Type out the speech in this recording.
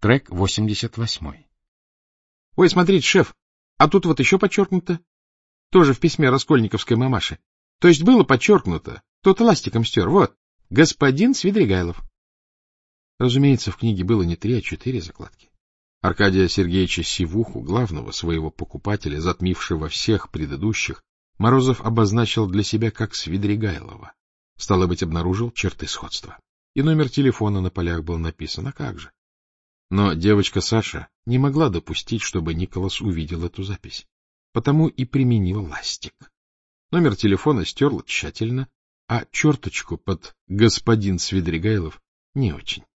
Трек 88. — Ой, смотрите, шеф, а тут вот еще подчеркнуто. Тоже в письме раскольниковской мамаши. То есть было подчеркнуто, кто-то ластиком стер. Вот, господин Свидригайлов. Разумеется, в книге было не 3, а 4 закладки. Аркадия Сергеевича Сивуху, главного своего покупателя, затмившего всех предыдущих, Морозов обозначил для себя как Свидригайлова. Стало быть, обнаружил черты сходства. И номер телефона на полях был написан, а как же? Но девочка Саша не могла допустить, чтобы Николас увидел эту запись. Потому и применила ластик. Номер телефона стерла тщательно, а черточку под «господин Свидригайлов» не очень.